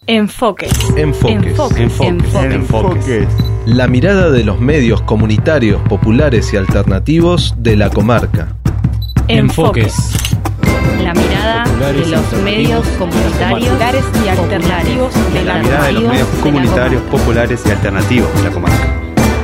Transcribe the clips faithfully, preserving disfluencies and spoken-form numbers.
Enfoques. Enfoques. Enfoques. Enfoques. Enfoques. Enfoques. La mirada de los medios comunitarios, populares y alternativos de la comarca. Enfoques. La mirada de los medios comunitarios y alternativos de la La mirada de los medios comunitarios, populares y alternativos de la comarca.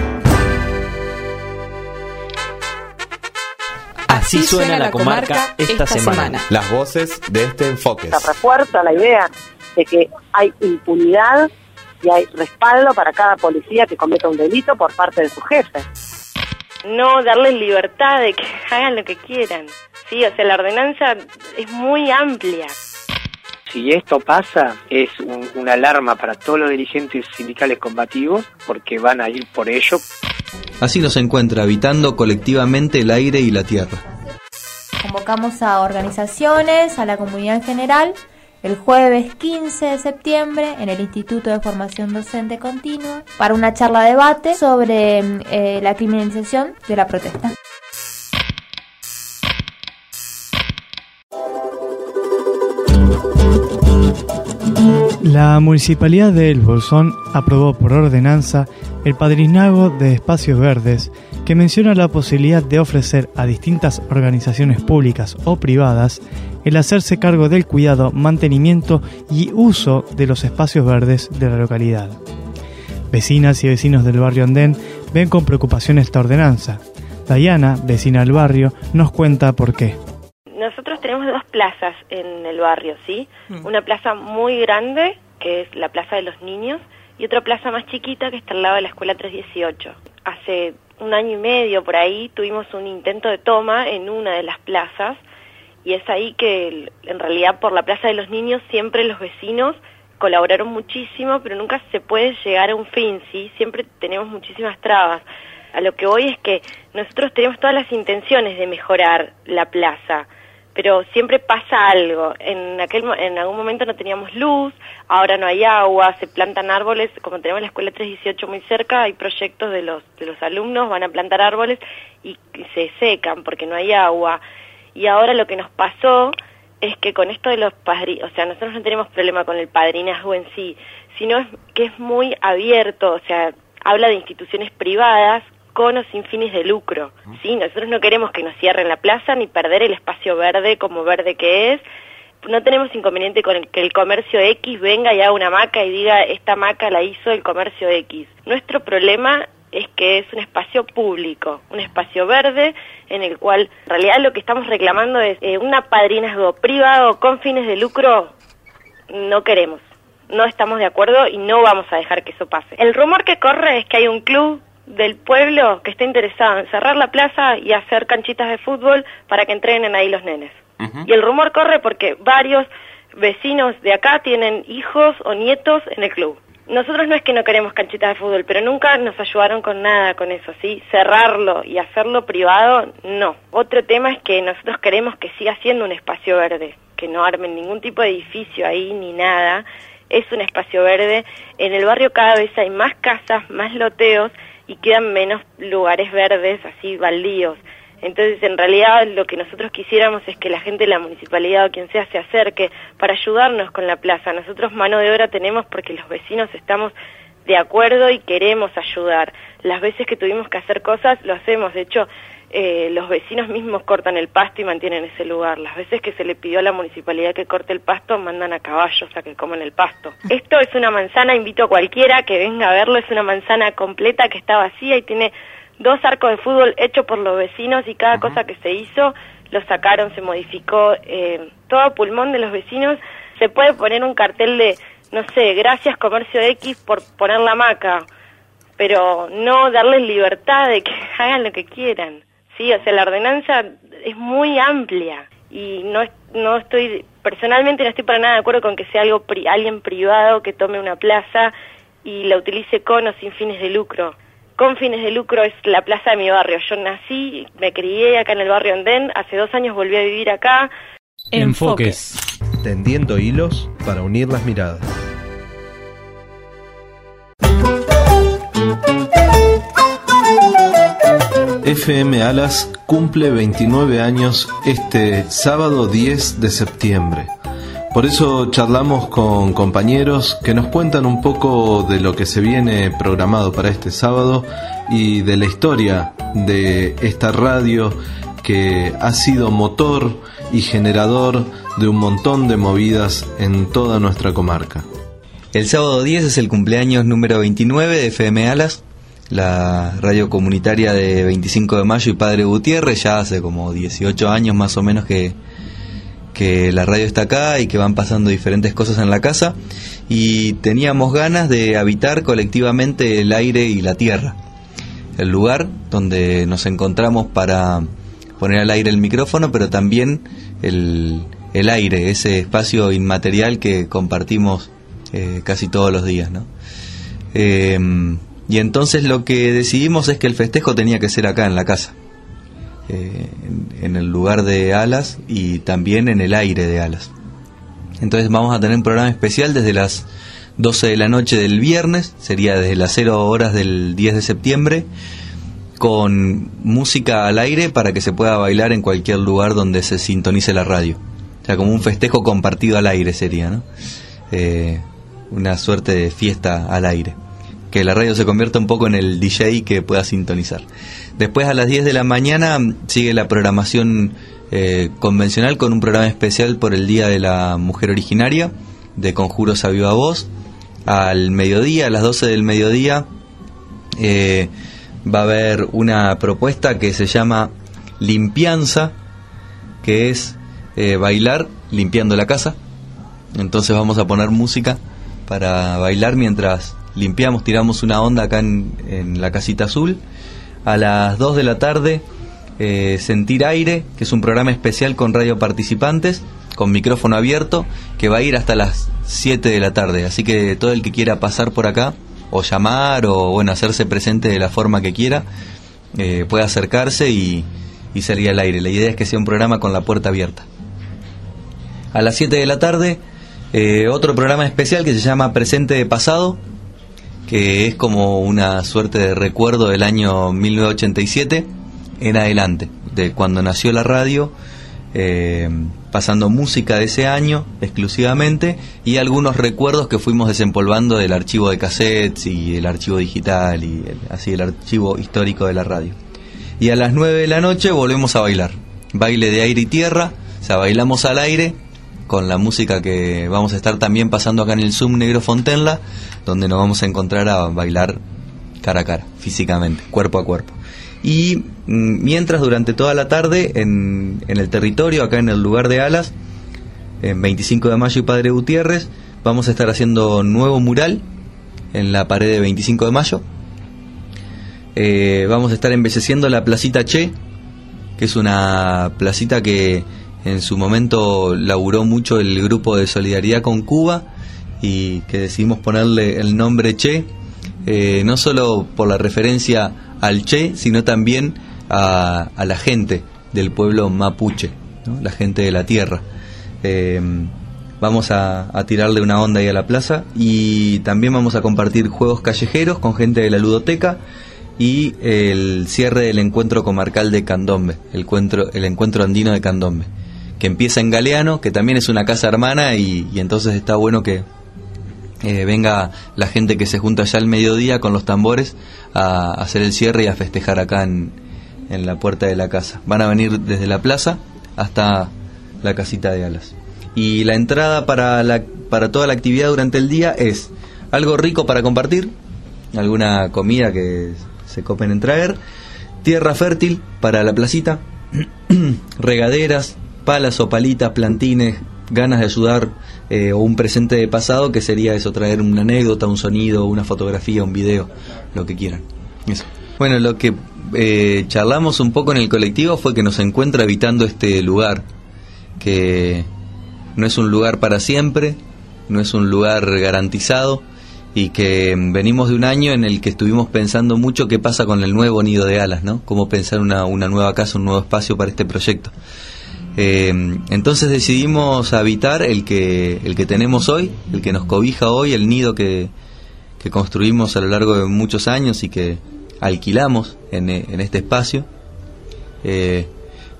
Así suena la comarca esta semana. Las voces de este Enfoques. Se refuerza la idea de que hay impunidad y hay respaldo para cada policía que cometa un delito por parte de su jefe. No darles libertad de que hagan lo que quieran. Sí, o sea, la ordenanza es muy amplia. Si esto pasa, es un, una alarma para todos los dirigentes sindicales combativos, porque van a ir por ello. Así nos encuentra habitando colectivamente el aire y la tierra. Convocamos a organizaciones, a la comunidad en general, el jueves quince de septiembre en el Instituto de Formación Docente Continua para una charla debate sobre eh, la criminalización de la protesta. La Municipalidad de El Bolsón aprobó por ordenanza el padrinazgo de espacios verdes, que menciona la posibilidad de ofrecer a distintas organizaciones públicas o privadas el hacerse cargo del cuidado, mantenimiento y uso de los espacios verdes de la localidad. Vecinas y vecinos del barrio Andén ven con preocupación esta ordenanza. Dayana, vecina del barrio, nos cuenta por qué. Nosotros tenemos dos plazas en el barrio, ¿sí? Mm. Una plaza muy grande, que es la Plaza de los Niños, y otra plaza más chiquita que está al lado de la Escuela trescientos dieciocho. Hace un año y medio por ahí tuvimos un intento de toma en una de las plazas, y es ahí que en realidad por la Plaza de los Niños siempre los vecinos colaboraron muchísimo, pero nunca se puede llegar a un fin, ¿sí? Siempre tenemos muchísimas trabas. A lo que voy es que nosotros tenemos todas las intenciones de mejorar la plaza, pero siempre pasa algo. En aquel en algún momento no teníamos luz, ahora no hay agua, se plantan árboles, como tenemos la Escuela trescientos dieciocho muy cerca, hay proyectos de los de los alumnos, van a plantar árboles y, y se secan porque no hay agua. Y ahora lo que nos pasó es que con esto de los padrinos, o sea, nosotros no tenemos problema con el padrinazgo en sí, sino es que es muy abierto, o sea, habla de instituciones privadas con o sin fines de lucro, ¿sí? Nosotros no queremos que nos cierren la plaza ni perder el espacio verde como verde que es. No tenemos inconveniente con el que el comercio X venga y haga una hamaca y diga, esta hamaca la hizo el comercio X. Nuestro problema es que es un espacio público, un espacio verde, en el cual en realidad lo que estamos reclamando es eh, un padrinazgo privado con fines de lucro. No queremos, no estamos de acuerdo y no vamos a dejar que eso pase. El rumor que corre es que hay un club del pueblo que está interesado en cerrar la plaza y hacer canchitas de fútbol para que entrenen ahí los nenes. Uh-huh. Y el rumor corre porque varios vecinos de acá tienen hijos o nietos en el club. Nosotros no es que no queremos canchitas de fútbol, pero nunca nos ayudaron con nada con eso, ¿sí? Cerrarlo y hacerlo privado, no. Otro tema es que nosotros queremos que siga siendo un espacio verde, que no armen ningún tipo de edificio ahí ni nada. Es un espacio verde. En el barrio cada vez hay más casas, más loteos, y quedan menos lugares verdes, así baldíos. Entonces, en realidad, lo que nosotros quisiéramos es que la gente de la municipalidad o quien sea se acerque para ayudarnos con la plaza. Nosotros mano de obra tenemos porque los vecinos estamos de acuerdo y queremos ayudar. Las veces que tuvimos que hacer cosas, lo hacemos. De hecho, eh, los vecinos mismos cortan el pasto y mantienen ese lugar. Las veces que se le pidió a la municipalidad que corte el pasto, mandan a caballos a que coman el pasto. Esto es una manzana, invito a cualquiera que venga a verlo, es una manzana completa que está vacía y tiene dos arcos de fútbol hechos por los vecinos y cada uh-huh. cosa que se hizo, lo sacaron, se modificó, eh, todo a pulmón de los vecinos. Se puede poner un cartel de, no sé, gracias Comercio X por poner la hamaca, pero no darles libertad de que hagan lo que quieran. Sí, o sea, la ordenanza es muy amplia y no no estoy, personalmente no estoy para nada de acuerdo con que sea algo pri, alguien privado que tome una plaza y la utilice con o sin fines de lucro. Con fines de lucro es la plaza de mi barrio. Yo nací, me crié acá en el barrio Andén, hace dos años volví a vivir acá. Enfoques. Tendiendo hilos para unir las miradas. F M Alas cumple veintinueve años este sábado diez de septiembre. Por eso charlamos con compañeros que nos cuentan un poco de lo que se viene programado para este sábado y de la historia de esta radio que ha sido motor y generador de un montón de movidas en toda nuestra comarca. El sábado diez es el cumpleaños número veintinueve de F M Alas, la radio comunitaria de veinticinco de mayo y Padre Gutiérrez. Ya hace como dieciocho años más o menos que que la radio está acá y que van pasando diferentes cosas en la casa, y teníamos ganas de habitar colectivamente el aire y la tierra, el lugar donde nos encontramos para poner al aire el micrófono, pero también el, el aire, ese espacio inmaterial que compartimos eh, casi todos los días, ¿no? Eh, y entonces lo que decidimos es que el festejo tenía que ser acá en la casa, Eh, en, en el lugar de Alas y también en el aire de Alas. Entonces vamos a tener un programa especial desde las doce de la noche del viernes, sería desde las cero horas del diez de septiembre, con música al aire para que se pueda bailar en cualquier lugar donde se sintonice la radio. O sea, como un festejo compartido al aire sería, ¿no? Eh, una suerte de fiesta al aire, que la radio se convierta un poco en el D J que pueda sintonizar. Después a las diez de la mañana sigue la programación eh, convencional con un programa especial por el Día de la Mujer Originaria de Conjuros a Viva Voz. Al mediodía, a las doce del mediodía, eh, va a haber una propuesta que se llama Limpianza, que es eh, bailar limpiando la casa. Entonces vamos a poner música para bailar mientras limpiamos, tiramos una onda acá en, en la casita azul. A las dos de la tarde, eh, Sentir Aire, que es un programa especial con radio participantes, con micrófono abierto, que va a ir hasta las siete de la tarde. Así que todo el que quiera pasar por acá, o llamar, o bueno, hacerse presente de la forma que quiera, eh, puede acercarse y, y salir al aire. La idea es que sea un programa con la puerta abierta. A las siete de la tarde, eh, otro programa especial que se llama Presente de Pasado, que es como una suerte de recuerdo del año mil novecientos ochenta y siete en adelante, de cuando nació la radio, eh, pasando música de ese año exclusivamente y algunos recuerdos que fuimos desempolvando del archivo de cassettes y el archivo digital y el, así el archivo histórico de la radio. Y a las nueve de la noche volvemos a bailar, baile de aire y tierra, o sea, bailamos al aire con la música que vamos a estar también pasando acá en el Zoom Negro Fontenla, donde nos vamos a encontrar a bailar cara a cara, físicamente, cuerpo a cuerpo. Y mientras durante toda la tarde en, en el territorio, acá en el lugar de Alas, en veinticinco de mayo y Padre Gutiérrez, vamos a estar haciendo nuevo mural en la pared de veinticinco de mayo. Eh, vamos a estar embelleciendo la placita Che, que es una placita que en su momento laburó mucho el grupo de solidaridad con Cuba y que decidimos ponerle el nombre Che, eh, no solo por la referencia al Che, sino también a, a la gente del pueblo mapuche, ¿no? La gente de la tierra. Eh, vamos a, a tirarle una onda ahí a la plaza y también vamos a compartir juegos callejeros con gente de la ludoteca y el cierre del encuentro comarcal de Candombe, el encuentro, el encuentro andino de Candombe, que empieza en Galeano, que también es una casa hermana y, y entonces está bueno que eh, venga la gente que se junta ya al mediodía con los tambores a, a hacer el cierre y a festejar acá en, en la puerta de la casa. Van a venir desde la plaza hasta la casita de Alas. Y la entrada para, la, para toda la actividad durante el día es algo rico para compartir, alguna comida que se copen en traer, tierra fértil para la placita, regaderas, palas o palitas, plantines, ganas de ayudar, eh, o un presente de pasado, que sería eso, traer una anécdota, un sonido, una fotografía, un video, lo que quieran. Eso. Bueno, lo que eh, charlamos un poco en el colectivo fue que nos encuentra habitando este lugar, que no es un lugar para siempre, no es un lugar garantizado, y que venimos de un año en el que estuvimos pensando mucho qué pasa con el nuevo nido de Alas, ¿no? Cómo pensar una, una nueva casa, un nuevo espacio para este proyecto. Eh, entonces decidimos habitar el que el que tenemos hoy, el que nos cobija hoy, el nido que, que construimos a lo largo de muchos años y que alquilamos en, en este espacio, eh,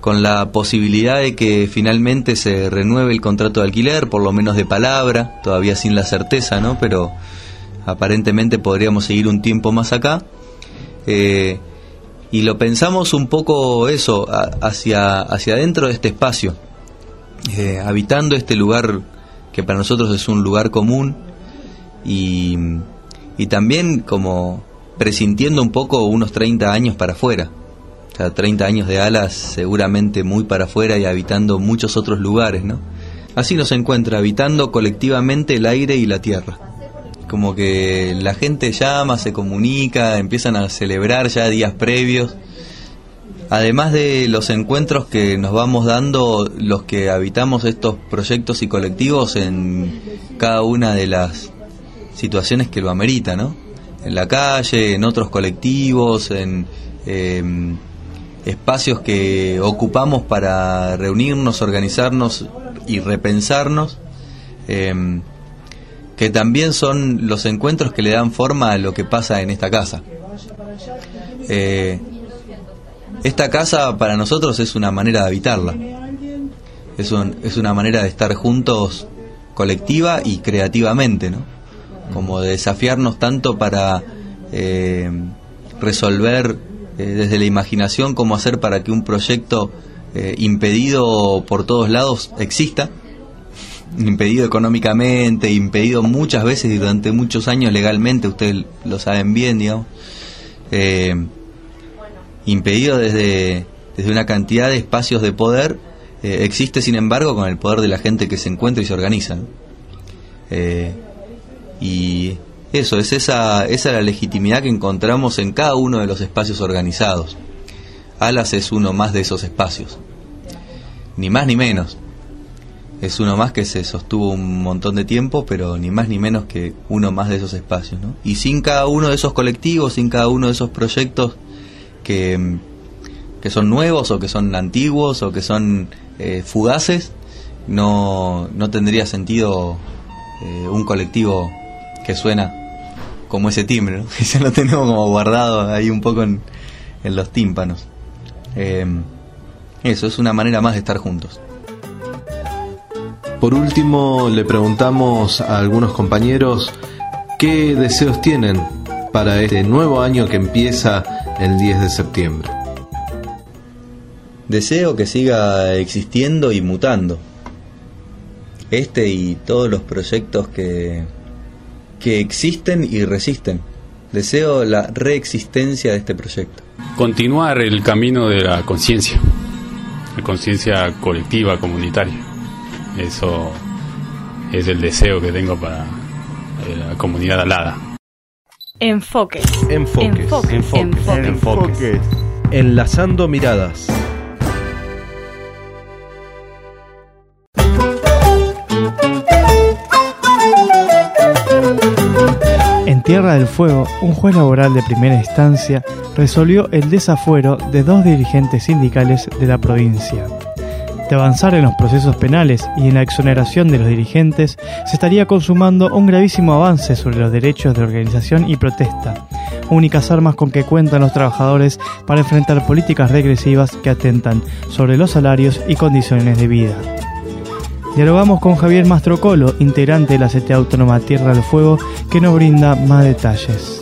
con la posibilidad de que finalmente se renueve el contrato de alquiler, por lo menos de palabra, todavía sin la certeza, ¿no? Pero aparentemente podríamos seguir un tiempo más acá. Eh, y lo pensamos un poco eso, a, hacia, hacia adentro de este espacio, eh, habitando este lugar que para nosotros es un lugar común, y, y también como presintiendo un poco unos treinta años para afuera. O sea, treinta años de Alas seguramente muy para afuera y habitando muchos otros lugares, ¿no? Así nos encuentra, habitando colectivamente el aire y la tierra. Como que la gente llama, se comunica, empiezan a celebrar ya días previos. Además de los encuentros que nos vamos dando los que habitamos estos proyectos y colectivos en cada una de las situaciones que lo amerita, ¿no? En la calle, en otros colectivos, en... Eh, espacios que ocupamos para reunirnos, organizarnos y repensarnos, eh, que también son los encuentros que le dan forma a lo que pasa en esta casa. Eh, esta casa para nosotros es una manera de habitarla, es, un, es una manera de estar juntos colectiva y creativamente, ¿no? Como de desafiarnos tanto para eh, resolver Eh, desde la imaginación cómo hacer para que un proyecto eh, impedido por todos lados exista, impedido económicamente, impedido muchas veces y durante muchos años legalmente, ustedes lo saben bien, digamos, eh, impedido desde, desde una cantidad de espacios de poder, eh, existe sin embargo con el poder de la gente que se encuentra y se organiza, ¿no? Eh, y Eso, es esa, esa la legitimidad que encontramos en cada uno de los espacios organizados. Alas es uno más de esos espacios. Ni más ni menos. Es uno más que se sostuvo un montón de tiempo, pero ni más ni menos que uno más de esos espacios, ¿no? Y sin cada uno de esos colectivos, sin cada uno de esos proyectos que, que son nuevos o que son antiguos o que son eh, fugaces, no, no tendría sentido eh, un colectivo que suena como ese timbre, ¿no? Que ya lo tenemos como guardado ahí un poco en, en los tímpanos. Eh, eso es una manera más de estar juntos. Por último, le preguntamos a algunos compañeros qué deseos tienen para este nuevo año que empieza el diez de septiembre. Deseo que siga existiendo y mutando. Este y todos los proyectos que... que existen y resisten. Deseo la reexistencia de este proyecto. Continuar el camino de la conciencia, la conciencia colectiva, comunitaria. Eso es el deseo que tengo para la comunidad alada. Enfoques. Enfoques. Enfoques. Enfoques. Enfoques. Enfoques. Enlazando miradas. En Tierra del Fuego, un juez laboral de primera instancia resolvió el desafuero de dos dirigentes sindicales de la provincia. De avanzar en los procesos penales y en la exoneración de los dirigentes, se estaría consumando un gravísimo avance sobre los derechos de organización y protesta, únicas armas con que cuentan los trabajadores para enfrentar políticas regresivas que atentan sobre los salarios y condiciones de vida. Dialogamos con Javier Mastrocolo, integrante de la C T A Autónoma Tierra del Fuego, que nos brinda más detalles.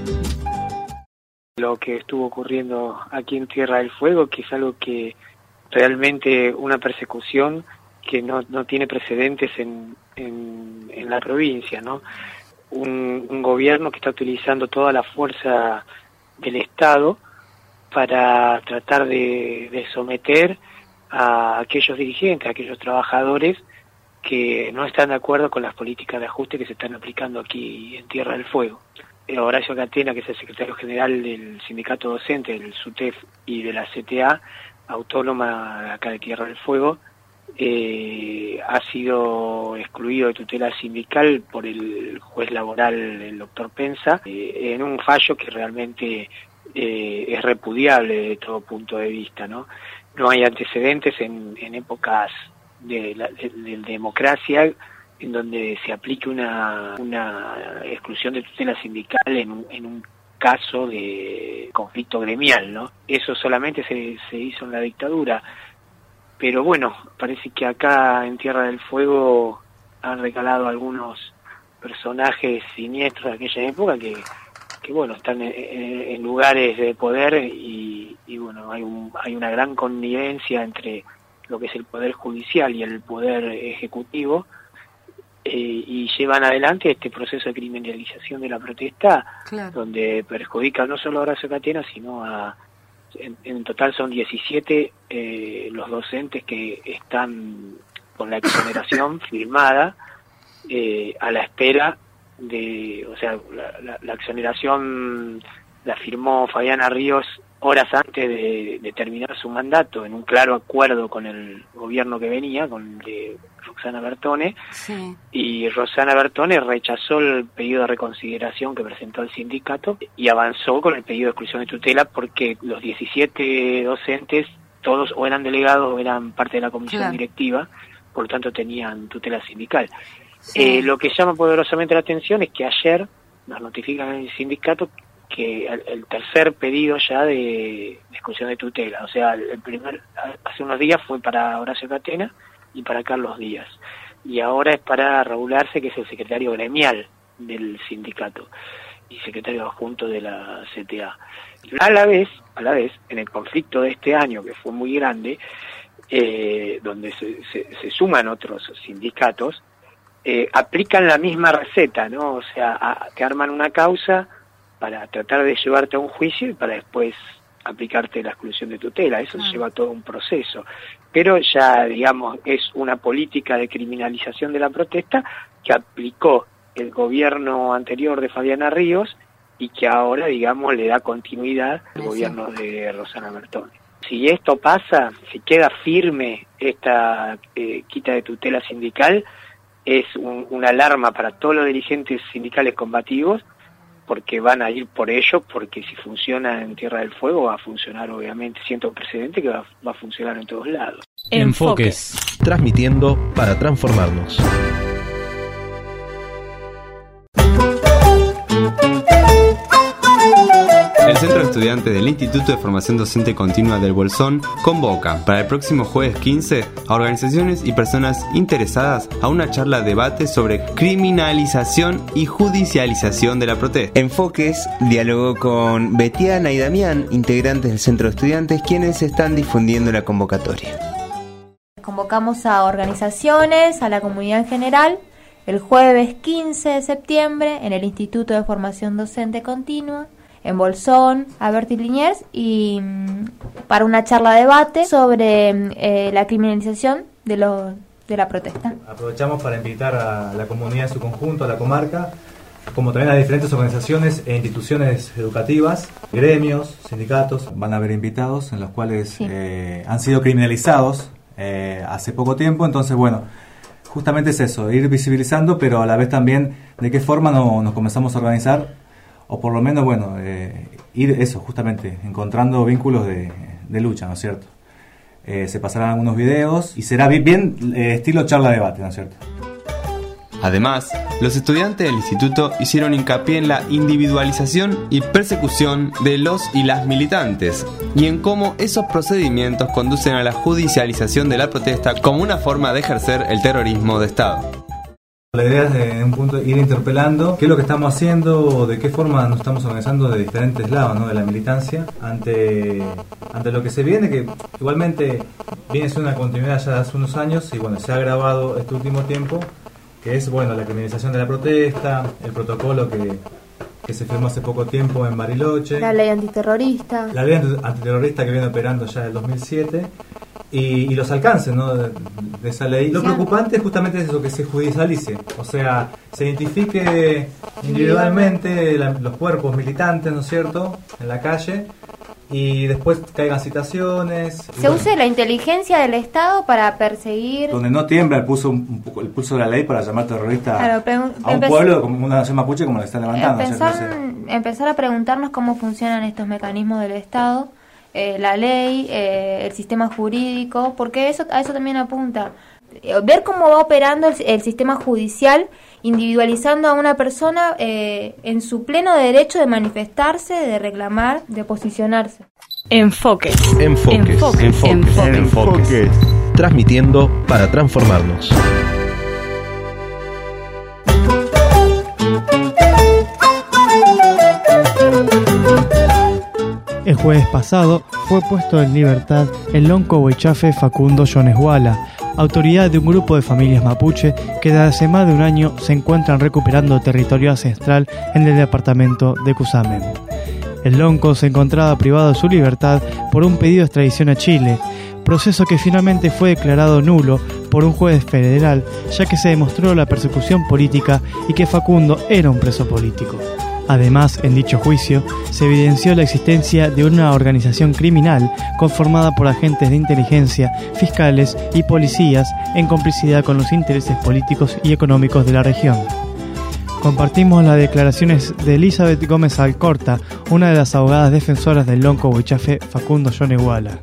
Lo que estuvo ocurriendo aquí en Tierra del Fuego, que es algo que realmente una persecución que no, no tiene precedentes en, en, en la provincia, ¿no? Un, un gobierno que está utilizando toda la fuerza del Estado para tratar de, de someter a aquellos dirigentes, a aquellos trabajadores que no están de acuerdo con las políticas de ajuste que se están aplicando aquí en Tierra del Fuego. Horacio Catena, que es el secretario general del sindicato docente, del SUTEF y de la C T A Autónoma acá de Tierra del Fuego, eh, ha sido excluido de tutela sindical por el juez laboral, el doctor Pensa, eh, en un fallo que realmente eh, es repudiable de todo punto de vista, ¿no? No hay antecedentes en, en épocas de, la, de, de democracia en donde se aplique una, una exclusión de tutela sindical en un, en un caso de conflicto gremial, ¿no? Eso solamente se, se hizo en la dictadura. pero bueno, parece que acá en Tierra del Fuego han recalado algunos personajes siniestros de aquella época que, que bueno, están en, en lugares de poder y, y bueno, hay, un, hay una gran connivencia entre lo que es el poder judicial y el poder ejecutivo, eh, y llevan adelante este proceso de criminalización de la protesta, claro, donde perjudica no solo a Horacio Catena, sino a, en, en total son diecisiete eh, los docentes que están con la exoneración firmada, eh, a la espera de, o sea, la, la, la exoneración la firmó Fabiana Ríos horas antes de, de terminar su mandato, en un claro acuerdo con el gobierno que venía, con de Roxana Bertone, sí. Y Roxana Bertone rechazó el pedido de reconsideración que presentó el sindicato y avanzó con el pedido de exclusión de tutela porque los diecisiete docentes, todos o eran delegados o eran parte de la comisión, claro, directiva, por lo tanto tenían tutela sindical. Sí. Eh, lo que llama poderosamente la atención es que ayer nos notifican en el sindicato que el, el tercer pedido ya de, de exclusión de tutela, o sea, el primer hace unos días fue para Horacio Catena y para Carlos Díaz, y ahora es para Raúl Arce, que es el secretario gremial del sindicato y secretario adjunto de la C T A. A la vez, a la vez, en el conflicto de este año, que fue muy grande, eh, donde se, se, se suman otros sindicatos, eh, aplican la misma receta, ¿no? O sea, a, te arman una causa para tratar de llevarte a un juicio y para después aplicarte la exclusión de tutela. Eso ah. lleva todo un proceso. Pero ya, digamos, es una política de criminalización de la protesta que aplicó el gobierno anterior de Fabiana Ríos y que ahora, digamos, le da continuidad al sí. gobierno de Roxana Bertone. Si esto pasa, si queda firme esta eh, quita de tutela sindical, es un, una alarma para todos los dirigentes sindicales combativos, porque van a ir por ello, porque si funciona en Tierra del Fuego va a funcionar, obviamente, siento un precedente que va, va a funcionar en todos lados. Enfoques, transmitiendo para transformarnos. El Centro de Estudiantes del Instituto de Formación Docente Continua del Bolsón convoca para el próximo jueves quince a organizaciones y personas interesadas a una charla debate sobre criminalización y judicialización de la protesta. Enfoques dialogó con Betiana y Damián, integrantes del Centro de Estudiantes, quienes están difundiendo la convocatoria. Convocamos a organizaciones, a la comunidad en general, el jueves quince de septiembre en el Instituto de Formación Docente Continua, en Bolsón, Alberti Liniers, y mmm, para una charla debate sobre eh, la criminalización de, lo, de la protesta. Aprovechamos para invitar a la comunidad en su conjunto, a la comarca, como también a diferentes organizaciones e instituciones educativas, gremios, sindicatos. Van a haber invitados en los cuales sí. eh, han sido criminalizados eh, hace poco tiempo, entonces bueno, justamente es eso, ir visibilizando, pero a la vez también de qué forma no, nos comenzamos a organizar, o por lo menos, bueno, eh, ir eso, justamente, encontrando vínculos de, de lucha, ¿no es cierto? Eh, se pasarán algunos videos y será bien, bien eh, estilo charla-debate, ¿no es cierto? Además, los estudiantes del instituto hicieron hincapié en la individualización y persecución de los y las militantes, y en cómo esos procedimientos conducen a la judicialización de la protesta como una forma de ejercer el terrorismo de Estado. La idea es, en un punto, ir interpelando qué es lo que estamos haciendo, de qué forma nos estamos organizando de diferentes lados, ¿no?, de la militancia, ante ante lo que se viene, que igualmente viene siendo una continuidad ya de hace unos años, y bueno, se ha agravado este último tiempo, que es, bueno, la criminalización de la protesta, el protocolo que, que se firmó hace poco tiempo en Bariloche. La ley antiterrorista. La ley antiterrorista que viene operando ya del dos mil siete. Y, y los alcances, ¿no?, de, de esa ley. Lo preocupante es justamente eso, que se judicialice, o sea, se identifique individualmente la, los cuerpos militantes, ¿no es cierto?, en la calle, y después caigan citaciones. Se bueno, use la inteligencia del Estado para perseguir... Donde no tiembla el pulso, un poco, el pulso de la ley para llamar terrorista claro, pregun- a un empe- pueblo como una nación mapuche como la están levantando. Empezar, ¿no? empezar a preguntarnos cómo funcionan estos mecanismos del Estado, Eh, la ley, eh, el sistema jurídico, porque eso a eso también apunta. Eh, ver cómo va operando el, el sistema judicial, individualizando a una persona eh, en su pleno derecho de manifestarse, de reclamar, de posicionarse. Enfoques. Enfoques. Enfoques. Enfoques. Enfoques. Enfoques. transmitiendo para transformarnos. El jueves pasado fue puesto en libertad el lonco huichafe Facundo Yoneshuala, autoridad de un grupo de familias mapuche que desde hace más de un año se encuentran recuperando territorio ancestral en el departamento de Cusamen. El lonco se encontraba privado de su libertad por un pedido de extradición a Chile, proceso que finalmente fue declarado nulo por un juez federal, ya que se demostró la persecución política y que Facundo era un preso político. Además, en dicho juicio, se evidenció la existencia de una organización criminal conformada por agentes de inteligencia, fiscales y policías en complicidad con los intereses políticos y económicos de la región. Compartimos las declaraciones de Elizabeth Gómez Alcorta, una de las abogadas defensoras del lonco huichafe Facundo Yoneshuala.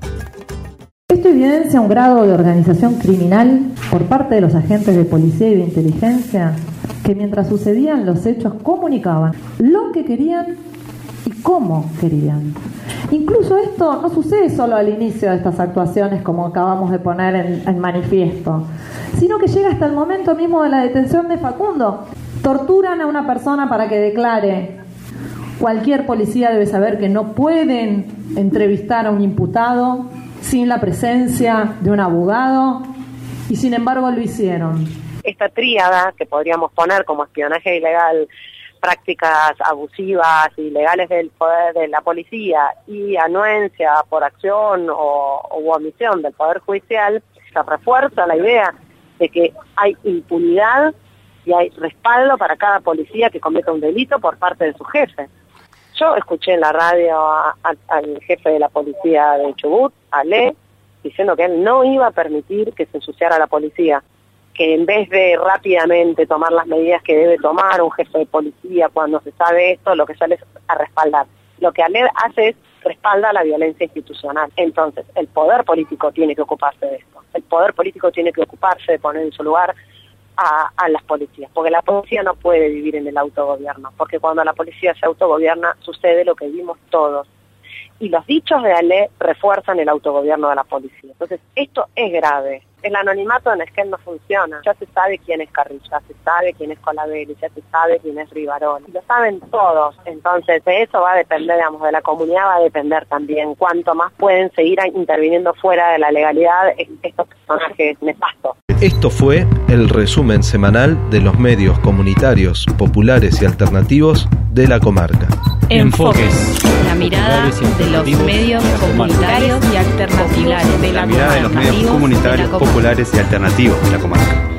Esto evidencia un grado de organización criminal por parte de los agentes de policía y de inteligencia que mientras sucedían los hechos comunicaban lo que querían y cómo querían. Incluso esto no sucede solo al inicio de estas actuaciones, como acabamos de poner en, en manifiesto, sino que llega hasta el momento mismo de la detención de Facundo. Torturan a una persona para que declare. Cualquier policía debe saber que no pueden entrevistar a un imputado sin la presencia de un abogado, y sin embargo lo hicieron. Esta tríada que podríamos poner como espionaje ilegal, prácticas abusivas y ilegales del poder de la policía y anuencia por acción o u omisión del Poder Judicial, se refuerza la idea de que hay impunidad y hay respaldo para cada policía que cometa un delito por parte de su jefe. Yo escuché en la radio a, a, al jefe de la policía de Chubut, Ale, diciendo que él no iba a permitir que se ensuciara la policía, que en vez de rápidamente tomar las medidas que debe tomar un jefe de policía cuando se sabe esto, lo que sale es a respaldar. Lo que Ale hace es respalda la violencia institucional. Entonces, el poder político tiene que ocuparse de esto. El poder político tiene que ocuparse de poner en su lugar a, a las policías, porque la policía no puede vivir en el autogobierno, porque cuando la policía se autogobierna sucede lo que vimos todos. Y los dichos de Ale refuerzan el autogobierno de la policía. Entonces, esto es grave. El anonimato en Esquel no funciona. Ya se sabe quién es Carrillo, ya se sabe quién es Colavelli, ya se sabe quién es Rivarol. Lo saben todos. Entonces, de eso va a depender, digamos, de la comunidad va a depender también cuánto más pueden seguir interviniendo fuera de la legalidad estos personajes nefastos. Esto fue el resumen semanal de los medios comunitarios, populares y alternativos de la comarca. Enfoques. La mirada de los medios comunitarios y alternativos de la comarca. La mirada de los medios comunitarios, populares y alternativos de la comarca.